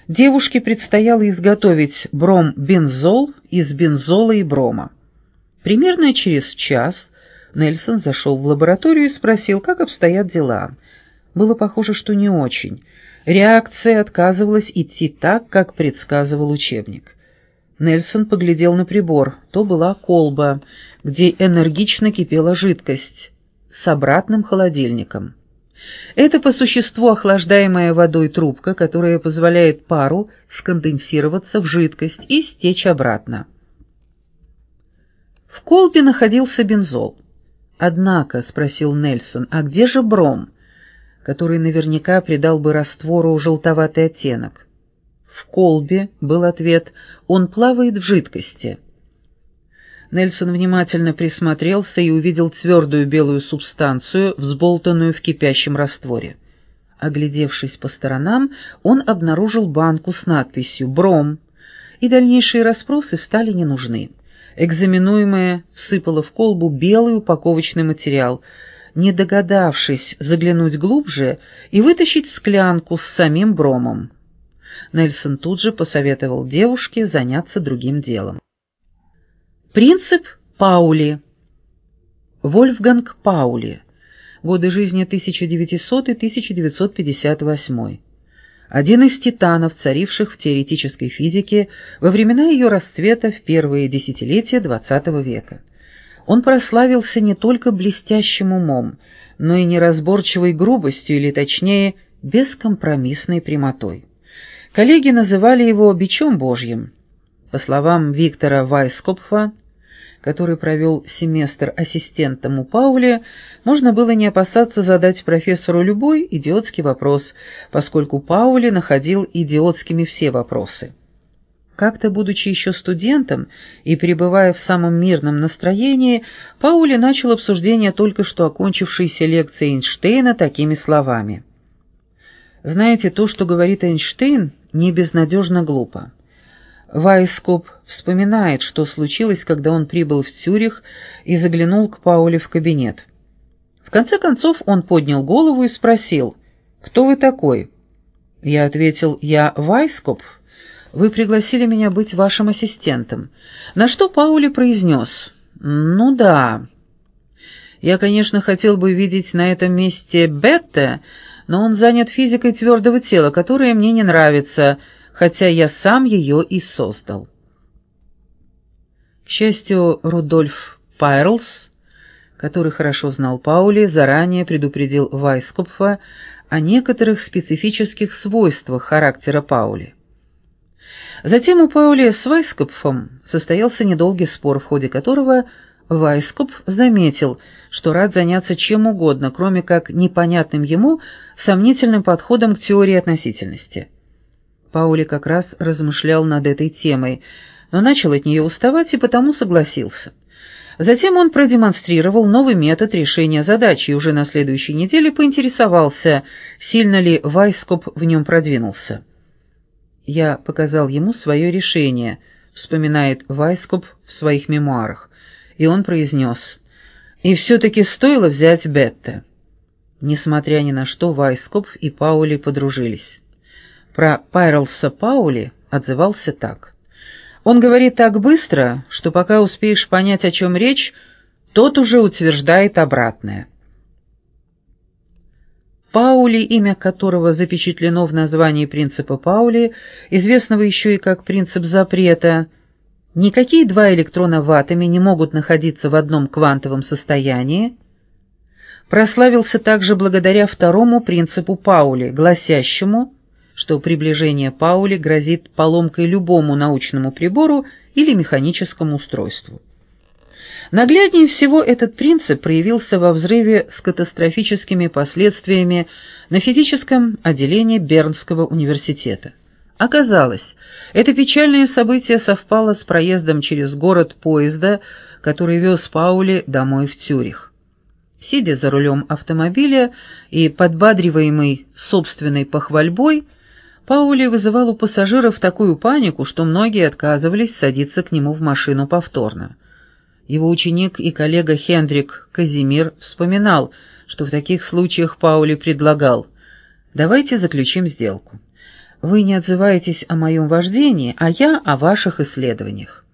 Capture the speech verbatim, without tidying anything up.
Девушке предстояло изготовить бром-бензол из бензола и брома. Примерно через час Нельсон зашел в лабораторию и спросил, как обстоят дела. Было похоже, что не очень. Реакция отказывалась идти так, как предсказывал учебник. Нельсон поглядел на прибор. То была колба, где энергично кипела жидкость, с обратным холодильником. Это по существу охлаждаемая водой трубка, которая позволяет пару сконденсироваться в жидкость и стечь обратно. В колбе находился бензол. «Однако», — спросил Нельсон, — «а где же бром, который наверняка придал бы раствору желтоватый оттенок?» «В колбе», — был ответ, — «он плавает в жидкости». Нельсон внимательно присмотрелся и увидел твердую белую субстанцию, взболтанную в кипящем растворе. Оглядевшись по сторонам, он обнаружил банку с надписью «Бром», и дальнейшие расспросы стали не нужны. Экзаменуемая всыпала в колбу белый упаковочный материал, не догадавшись заглянуть глубже и вытащить склянку с самим бромом. Нельсон тут же посоветовал девушке заняться другим делом. Принцип Паули. Вольфганг Паули. Годы жизни тысяча девятисотый — тысяча девятьсот пятьдесят восьмой. Один из титанов, царивших в теоретической физике во времена ее расцвета в первые десятилетия двадцатого века. Он прославился не только блестящим умом, но и неразборчивой грубостью, или точнее, бескомпромиссной прямотой. Коллеги называли его «бичом Божьим». По словам Виктора Вайскопфа, который провел семестр ассистентом у Паули, можно было не опасаться задать профессору любой идиотский вопрос, поскольку Паули находил идиотскими все вопросы. Как-то, будучи еще студентом и пребывая в самом мирном настроении, Паули начал обсуждение только что окончившейся лекции Эйнштейна такими словами. «Знаете, то, что говорит Эйнштейн, не безнадежно глупо». Вайскоп вспоминает, что случилось, когда он прибыл в Цюрих и заглянул к Пауле в кабинет. В конце концов он поднял голову и спросил: «Кто вы такой?» Я ответил: «Я Вайскоп. Вы пригласили меня быть вашим ассистентом». На что Паули произнес: «Ну да. Я, конечно, хотел бы видеть на этом месте Бетте, но он занят физикой твердого тела, которая мне не нравится, хотя я сам ее и создал». К счастью, Рудольф Пайрлс, который хорошо знал Паули, заранее предупредил Вайскопфа о некоторых специфических свойствах характера Паули. Затем у Паули с Вайскопфом состоялся недолгий спор, в ходе которого Вайскопф заметил, что рад заняться чем угодно, кроме как непонятным ему сомнительным подходом к теории относительности. Паули как раз размышлял над этой темой, но начал от нее уставать и потому согласился. Затем он продемонстрировал новый метод решения задачи и уже на следующей неделе поинтересовался, сильно ли Вайскоп в нем продвинулся. «Я показал ему свое решение», — вспоминает Вайскоп в своих мемуарах, и он произнес: «И все-таки стоило взять Бетте». Несмотря ни на что, Вайскоп и Паули подружились. Про Пайрлса Паули отзывался так: «Он говорит так быстро, что пока успеешь понять, о чем речь, тот уже утверждает обратное». Паули, имя которого запечатлено в названии принципа Паули, известного еще и как принцип запрета, никакие два электрона в атоме не могут находиться в одном квантовом состоянии, прославился также благодаря второму принципу Паули, гласящему, что приближение Паули грозит поломкой любому научному прибору или механическому устройству. Нагляднее всего этот принцип проявился во взрыве с катастрофическими последствиями на физическом отделении Бернского университета. Оказалось, это печальное событие совпало с проездом через город поезда, который вез Паули домой в Цюрих. Сидя за рулем автомобиля и подбадриваемый собственной похвальбой, Паули вызывал у пассажиров такую панику, что многие отказывались садиться к нему в машину повторно. Его ученик и коллега Хендрик Казимир вспоминал, что в таких случаях Паули предлагал: «Давайте заключим сделку. Вы не отзываетесь о моем вождении, а я о ваших исследованиях.